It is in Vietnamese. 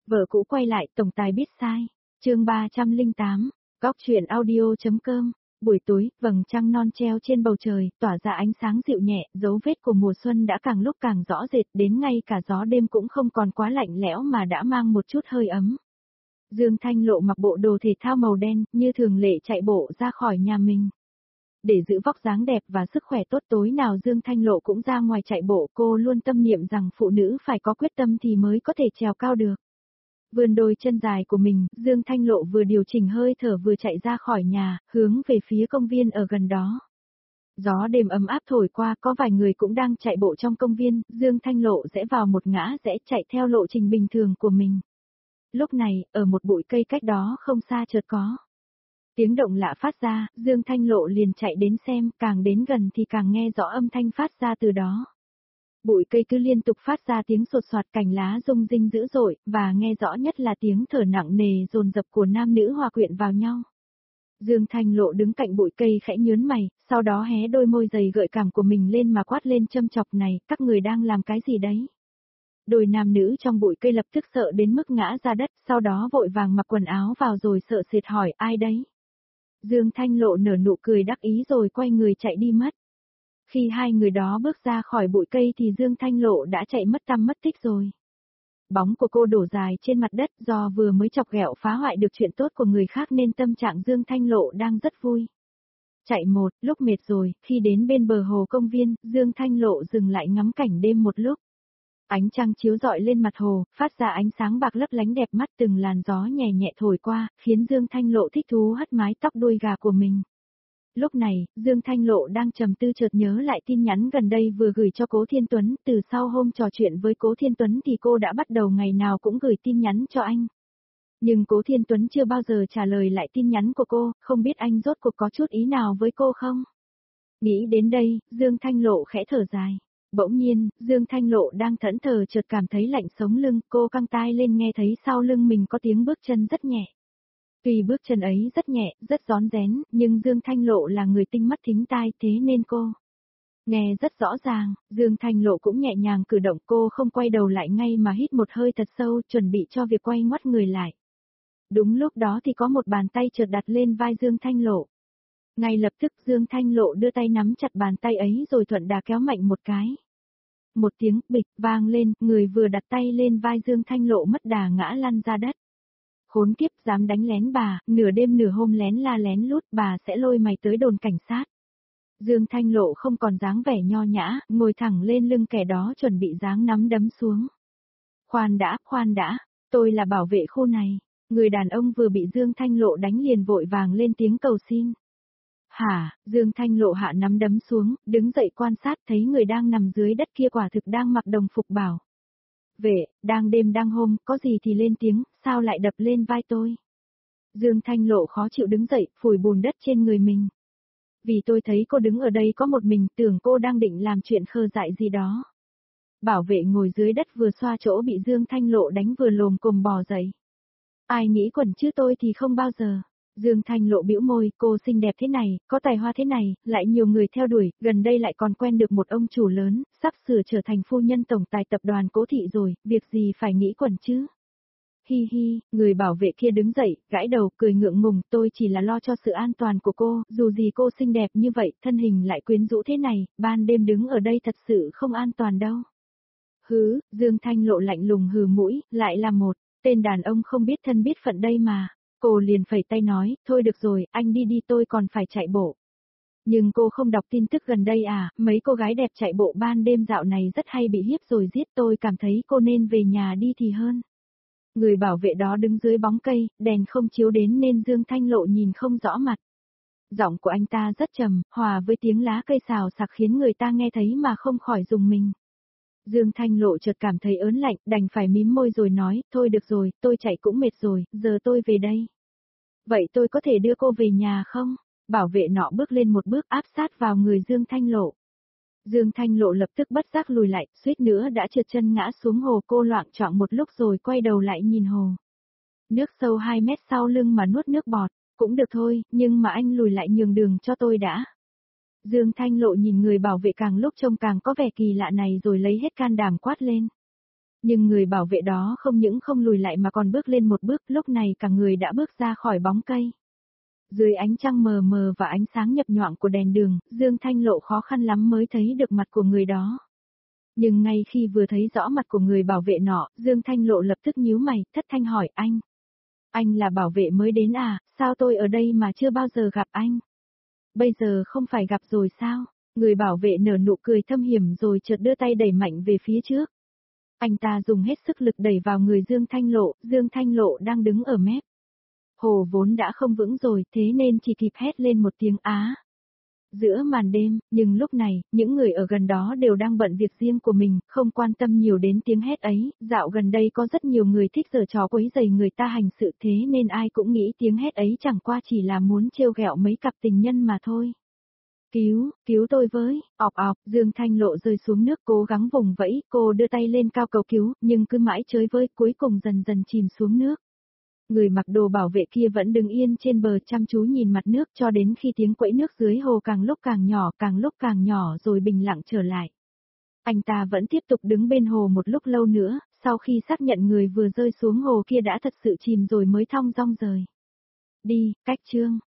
Vợ cũ quay lại, tổng tài biết sai. Chương 308, góc truyện audio.com. Buổi tối, vầng trăng non treo trên bầu trời, tỏa ra ánh sáng dịu nhẹ, dấu vết của mùa xuân đã càng lúc càng rõ rệt, đến ngay cả gió đêm cũng không còn quá lạnh lẽo mà đã mang một chút hơi ấm. Dương Thanh Lộ mặc bộ đồ thể thao màu đen, như thường lệ chạy bộ ra khỏi nhà mình. Để giữ vóc dáng đẹp và sức khỏe tốt, tối nào Dương Thanh Lộ cũng ra ngoài chạy bộ, cô luôn tâm niệm rằng phụ nữ phải có quyết tâm thì mới có thể trèo cao được. Vươn đôi chân dài của mình, Dương Thanh Lộ vừa điều chỉnh hơi thở vừa chạy ra khỏi nhà, hướng về phía công viên ở gần đó. Gió đêm ấm áp thổi qua, có vài người cũng đang chạy bộ trong công viên, Dương Thanh Lộ rẽ vào một ngã rẽ chạy theo lộ trình bình thường của mình. Lúc này, ở một bụi cây cách đó không xa chợt có tiếng động lạ phát ra, Dương Thanh Lộ liền chạy đến xem, càng đến gần thì càng nghe rõ âm thanh phát ra từ đó. Bụi cây cứ liên tục phát ra tiếng sột soạt, cành lá rung rinh dữ dội, và nghe rõ nhất là tiếng thở nặng nề dồn dập của nam nữ hòa quyện vào nhau. Dương Thanh Lộ đứng cạnh bụi cây khẽ nhướng mày, sau đó hé đôi môi dày gợi cảm của mình lên mà quát lên châm chọc, này, các người đang làm cái gì đấy? Đôi nam nữ trong bụi cây lập tức sợ đến mức ngã ra đất, sau đó vội vàng mặc quần áo vào rồi sợ sệt hỏi, ai đấy? Dương Thanh Lộ nở nụ cười đắc ý rồi quay người chạy đi mất. Khi hai người đó bước ra khỏi bụi cây thì Dương Thanh Lộ đã chạy mất tăm mất tích rồi. Bóng của cô đổ dài trên mặt đất, do vừa mới chọc ghẹo phá hoại được chuyện tốt của người khác nên tâm trạng Dương Thanh Lộ đang rất vui. Chạy một, lúc mệt rồi, khi đến bên bờ hồ công viên, Dương Thanh Lộ dừng lại ngắm cảnh đêm một lúc. Ánh trăng chiếu rọi lên mặt hồ, phát ra ánh sáng bạc lấp lánh đẹp mắt, từng làn gió nhẹ nhẹ thổi qua, khiến Dương Thanh Lộ thích thú hất mái tóc đuôi gà của mình. Lúc này, Dương Thanh Lộ đang trầm tư chợt nhớ lại tin nhắn gần đây vừa gửi cho Cố Thiên Tuấn, từ sau hôm trò chuyện với Cố Thiên Tuấn thì cô đã bắt đầu ngày nào cũng gửi tin nhắn cho anh. Nhưng Cố Thiên Tuấn chưa bao giờ trả lời lại tin nhắn của cô, không biết anh rốt cuộc có chút ý nào với cô không? Nghĩ đến đây, Dương Thanh Lộ khẽ thở dài. Bỗng nhiên, Dương Thanh Lộ đang thẫn thờ chợt cảm thấy lạnh sống lưng, cô căng tai lên nghe thấy sau lưng mình có tiếng bước chân rất nhẹ. Tuy bước chân ấy rất nhẹ, rất rón rén, nhưng Dương Thanh Lộ là người tinh mắt thính tai thế nên cô nghe rất rõ ràng. Dương Thanh Lộ cũng nhẹ nhàng cử động, cô không quay đầu lại ngay mà hít một hơi thật sâu, chuẩn bị cho việc quay ngoắt người lại. Đúng lúc đó thì có một bàn tay chợt đặt lên vai Dương Thanh Lộ. Ngay lập tức Dương Thanh Lộ đưa tay nắm chặt bàn tay ấy rồi thuận đà kéo mạnh một cái. Một tiếng bịch vang lên, người vừa đặt tay lên vai Dương Thanh Lộ mất đà ngã lăn ra đất. Khốn kiếp, dám đánh lén bà, nửa đêm nửa hôm lén la lén lút, bà sẽ lôi mày tới đồn cảnh sát. Dương Thanh Lộ không còn dáng vẻ nho nhã, ngồi thẳng lên lưng kẻ đó chuẩn bị giáng nắm đấm xuống. Khoan đã, tôi là bảo vệ khu này. Người đàn ông vừa bị Dương Thanh Lộ đánh liền vội vàng lên tiếng cầu xin. Hả, Dương Thanh Lộ hạ nắm đấm xuống, đứng dậy quan sát thấy người đang nằm dưới đất kia quả thực đang mặc đồng phục bảo vệ, đang đêm đang hôm, có gì thì lên tiếng, sao lại đập lên vai tôi? Dương Thanh Lộ khó chịu đứng dậy, phủi bùn đất trên người mình. Vì tôi thấy cô đứng ở đây có một mình, tưởng cô đang định làm chuyện khờ dại gì đó. Bảo vệ ngồi dưới đất vừa xoa chỗ bị Dương Thanh Lộ đánh vừa lồm cồm bò dậy. Ai nghĩ quẩn chứ tôi thì không bao giờ. Dương Thanh Lộ bĩu môi, cô xinh đẹp thế này, có tài hoa thế này, lại nhiều người theo đuổi, gần đây lại còn quen được một ông chủ lớn, sắp sửa trở thành phu nhân tổng tài tập đoàn Cố Thị rồi, việc gì phải nghĩ quẩn chứ? Hi hi, người bảo vệ kia đứng dậy, gãi đầu, cười ngượng ngùng, tôi chỉ là lo cho sự an toàn của cô, dù gì cô xinh đẹp như vậy, thân hình lại quyến rũ thế này, ban đêm đứng ở đây thật sự không an toàn đâu. Hứ, Dương Thanh Lộ lạnh lùng hừ mũi, lại là một tên đàn ông không biết thân biết phận đây mà. Cô liền phẩy tay nói, thôi được rồi, anh đi đi, tôi còn phải chạy bộ. Nhưng cô không đọc tin tức gần đây à, mấy cô gái đẹp chạy bộ ban đêm dạo này rất hay bị hiếp rồi giết, tôi cảm thấy cô nên về nhà đi thì hơn. Người bảo vệ đó đứng dưới bóng cây, đèn không chiếu đến nên Dương Thanh Lộ nhìn không rõ mặt. Giọng của anh ta rất trầm, hòa với tiếng lá cây xào xạc khiến người ta nghe thấy mà không khỏi rùng mình. Dương Thanh Lộ chợt cảm thấy ớn lạnh, đành phải mím môi rồi nói, thôi được rồi, tôi chạy cũng mệt rồi, giờ tôi về đây. Vậy tôi có thể đưa cô về nhà không? Bảo vệ nọ bước lên một bước áp sát vào người Dương Thanh Lộ. Dương Thanh Lộ lập tức bất giác lùi lại, suýt nữa đã trượt chân ngã xuống hồ, cô loạng choạng một lúc rồi quay đầu lại nhìn hồ. Nước sâu 2 mét sau lưng mà nuốt nước bọt, cũng được thôi, nhưng mà anh lùi lại nhường đường cho tôi đã. Dương Thanh Lộ nhìn người bảo vệ càng lúc trông càng có vẻ kỳ lạ này rồi lấy hết can đảm quát lên. Nhưng người bảo vệ đó không những không lùi lại mà còn bước lên một bước, lúc này cả người đã bước ra khỏi bóng cây. Dưới ánh trăng mờ mờ và ánh sáng nhập nhoạng của đèn đường, Dương Thanh Lộ khó khăn lắm mới thấy được mặt của người đó. Nhưng ngay khi vừa thấy rõ mặt của người bảo vệ nọ, Dương Thanh Lộ lập tức nhíu mày, thất thanh hỏi anh. Anh là bảo vệ mới đến à, sao tôi ở đây mà chưa bao giờ gặp anh? Bây giờ không phải gặp rồi sao? Người bảo vệ nở nụ cười thâm hiểm rồi chợt đưa tay đẩy mạnh về phía trước. Anh ta dùng hết sức lực đẩy vào người Dương Thanh Lộ đang đứng ở mép. Hồ vốn đã không vững rồi, thế nên chỉ kịp hét lên một tiếng á. Giữa màn đêm, nhưng lúc này, những người ở gần đó đều đang bận việc riêng của mình, không quan tâm nhiều đến tiếng hét ấy, dạo gần đây có rất nhiều người thích giở trò quấy rầy người ta hành sự thế nên ai cũng nghĩ tiếng hét ấy chẳng qua chỉ là muốn trêu ghẹo mấy cặp tình nhân mà thôi. Cứu tôi với, ọc ọc, Dương Thanh Lộ rơi xuống nước cố gắng vùng vẫy, cô đưa tay lên cao cầu cứu, nhưng cứ mãi chới với, cuối cùng dần dần chìm xuống nước. Người mặc đồ bảo vệ kia vẫn đứng yên trên bờ chăm chú nhìn mặt nước cho đến khi tiếng quẫy nước dưới hồ càng lúc càng nhỏ rồi bình lặng trở lại. Anh ta vẫn tiếp tục đứng bên hồ một lúc lâu nữa, sau khi xác nhận người vừa rơi xuống hồ kia đã thật sự chìm rồi mới thong dong rời. Đi, cách chương.